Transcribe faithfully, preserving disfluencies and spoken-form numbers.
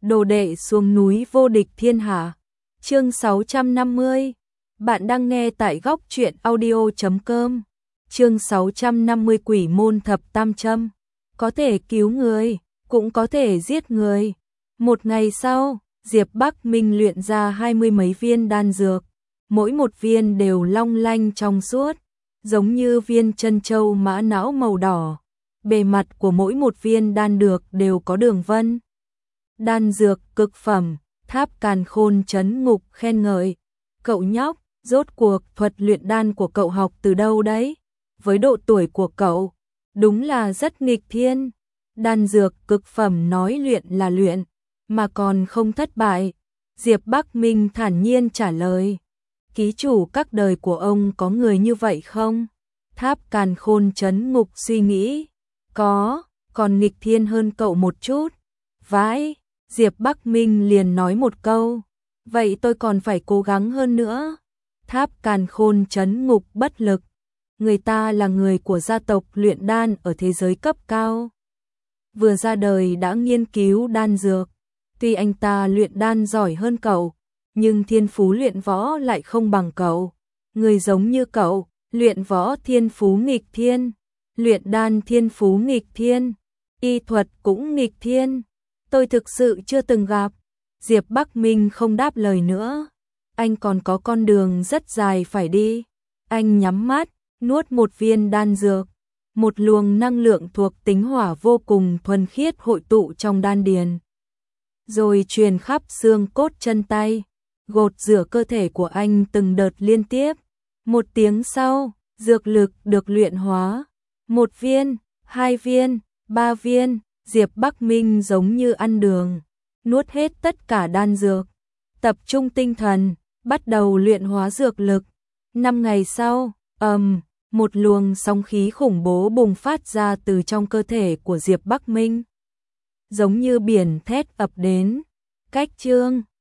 Đồ đệ xuống núi vô địch thiên hạ. Chương sáu trăm năm mươi. Bạn đang nghe tại góc truyện audio chấm com. Chương sáu trăm năm mươi Quỷ môn thập tam châm. Có thể cứu người, cũng có thể giết người. Một ngày sau, Diệp Bắc Minh luyện ra hai mươi mấy viên đan dược, mỗi một viên đều long lanh trong suốt, giống như viên chân châu mã não màu đỏ. Bề mặt của mỗi một viên đan dược đều có đường vân. Đan dược cực phẩm, Tháp Càn Khôn Trấn Ngục khen ngợi. Cậu nhóc, rốt cuộc thuật luyện đan của cậu học từ đâu đấy? Với độ tuổi của cậu, đúng là rất nghịch thiên. Đan dược cực phẩm nói luyện là luyện, mà còn không thất bại. Diệp Bắc Minh thản nhiên trả lời. Ký chủ các đời của ông có người như vậy không? Tháp Càn Khôn Trấn Ngục suy nghĩ. Có, còn nghịch thiên hơn cậu một chút. Vãi, Diệp Bắc Minh liền nói một câu. Vậy tôi còn phải cố gắng hơn nữa. Tháp Càn Khôn Trấn Ngục bất lực. Người ta là người của gia tộc luyện đan ở thế giới cấp cao. Vừa ra đời đã nghiên cứu đan dược. Tuy anh ta luyện đan giỏi hơn cậu, nhưng thiên phú luyện võ lại không bằng cậu. Người giống như cậu, luyện võ thiên phú nghịch thiên, luyện đan thiên phú nghịch thiên, y thuật cũng nghịch thiên. Tôi thực sự chưa từng gặp. Diệp Bắc Minh không đáp lời nữa. Anh còn có con đường rất dài phải đi. Anh nhắm mắt, nuốt một viên đan dược. Một luồng năng lượng thuộc tính hỏa vô cùng thuần khiết hội tụ trong đan điền, rồi truyền khắp xương cốt chân tay, gột rửa cơ thể của anh từng đợt liên tiếp. Một tiếng sau, dược lực được luyện hóa. Một viên, hai viên, ba viên, Diệp Bắc Minh giống như ăn đường, nuốt hết tất cả đan dược, tập trung tinh thần, bắt đầu luyện hóa dược lực. Năm ngày sau, ầm, um, một luồng sóng khí khủng bố bùng phát ra từ trong cơ thể của Diệp Bắc Minh, giống như biển thét ập đến. Cách chương